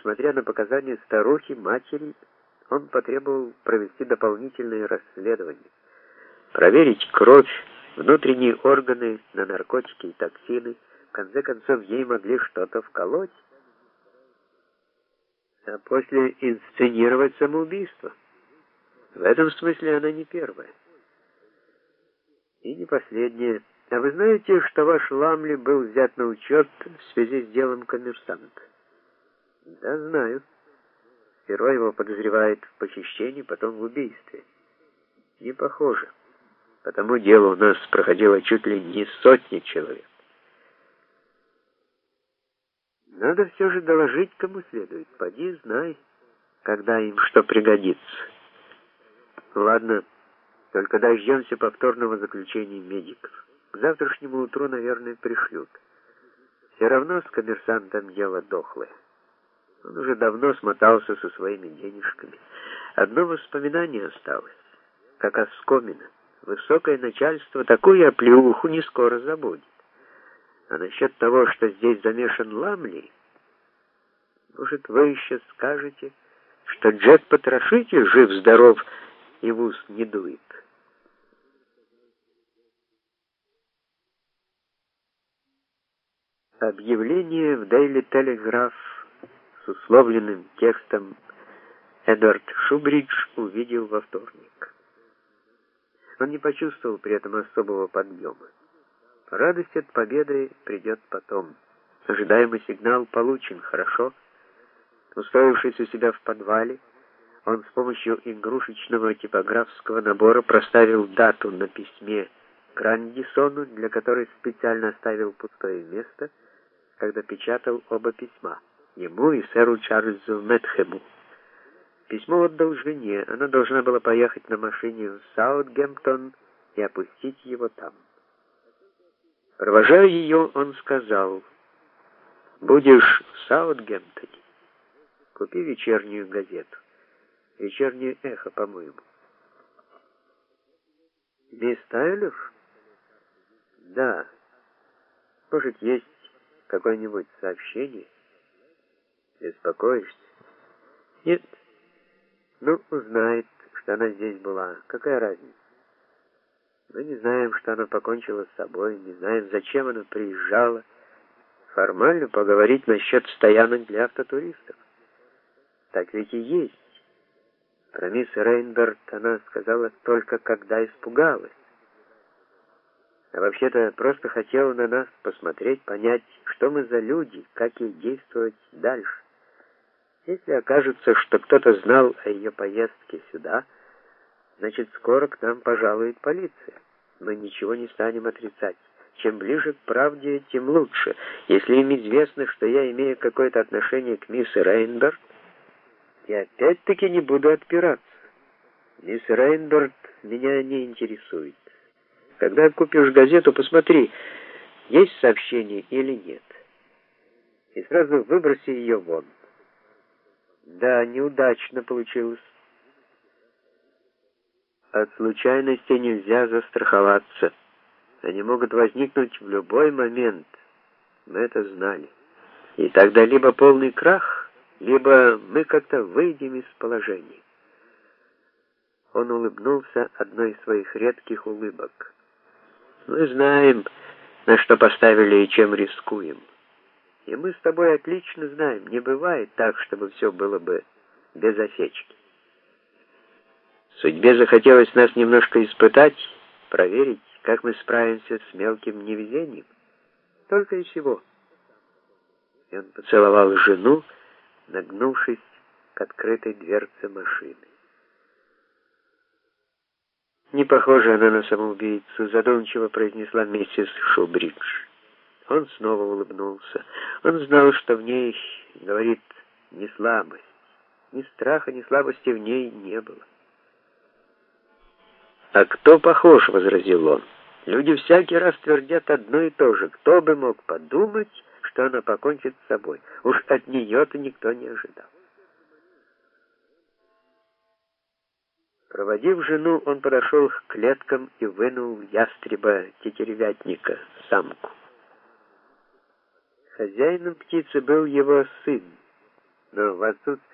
Несмотря на показания старухи, матери, он потребовал провести дополнительные расследования, проверить кровь, внутренние органы на наркотики и токсины. В конце концов, ей могли что-то вколоть, а после инсценировать самоубийство. В этом смысле она не первая. И не последняя. А вы знаете, что ваш Ламли был взят на учет в связи с делом «Коммерсант»? Да, знаю. Сперва его подозревают в похищении, потом в убийстве. Не похоже. По тому делу у нас проходило чуть ли не сотни человек. Надо все же доложить кому следует. Поди, знай, когда им что пригодится. Ладно, только дождемся повторного заключения медиков. К завтрашнему утру, наверное, пришлют. Все равно с «Коммерсантом» дело дохлое. Он уже давно смотался со своими денежками. Одно воспоминание осталось, как оскомина. Высокое начальство такую оплеуху не скоро забудет. А насчет того, что здесь замешан Ламли, может, вы еще скажете, что Джек-потрошитель жив-здоров и в ус не дует. Объявление в Daily Telegraph с условленным текстом Эдвард Шубридж увидел во вторник. Он не почувствовал при этом особого подъема. Радость от победы придет потом. Ожидаемый сигнал получен, хорошо. Устроившись у себя в подвале, он с помощью игрушечного типографского набора проставил дату на письме Грандисону, для которой специально оставил пустое место, когда печатал оба письма, ему и сэру Чарльзу Мэтхэму. Письмо отдал жене, она должна была поехать на машине в Саутгемптон и опустить его там. Провожая ее, он сказал: «Будешь в Саутгемптоне, купи вечернюю газету. Вечернее эхо, по-моему». «Мисс Тайлер?» «Да. Может, есть какое-нибудь сообщение?» «Беспокоишься?» «Нет. Ну, узнает, что она здесь была. Какая разница? Мы не знаем, что она покончила с собой, не знаем, зачем она приезжала. Формально поговорить насчет стоянок для автотуристов. Так ведь и есть. Про мисс Рейнберт она сказала только, когда испугалась. А вообще-то просто хотела на нас посмотреть, понять, что мы за люди, как ей действовать дальше. Если окажется, что кто-то знал о ее поездке сюда, значит, скоро к нам пожалует полиция. Мы ничего не станем отрицать. Чем ближе к правде, тем лучше. Если им известно, что я имею какое-то отношение к мисс Рейнберт, я опять-таки не буду отпираться. Мисс Рейнберт меня не интересует. Когда купишь газету, посмотри, есть сообщение или нет. И сразу выброси ее вон. Да, неудачно получилось. От случайностей нельзя застраховаться. Они могут возникнуть в любой момент. Мы это знали. И тогда либо полный крах, либо мы как-то выйдем из положения. Он улыбнулся одной из своих редких улыбок. Мы знаем, на что поставили и чем рискуем. И мы с тобой отлично знаем, не бывает так, чтобы все было бы без осечки. Судьбе захотелось нас немножко испытать, проверить, как мы справимся с мелким невезением. Только и всего. И он поцеловал жену, нагнувшись к открытой дверце машины. «Не похожа она на самоубийцу», — задумчиво произнесла миссис Шубридж. Он снова улыбнулся. Он знал, что в ней, говорит, не слабость. Ни страха, ни слабости в ней не было. «А кто похож?» — возразил он. «Люди всякий раз твердят одно и то же. Кто бы мог подумать, что она покончит с собой? Уж от нее-то никто не ожидал». Проводив жену, он подошел к клеткам и вынул ястреба-тетеревятника, самку. Хозяином птицы был его сын, но в отсутствие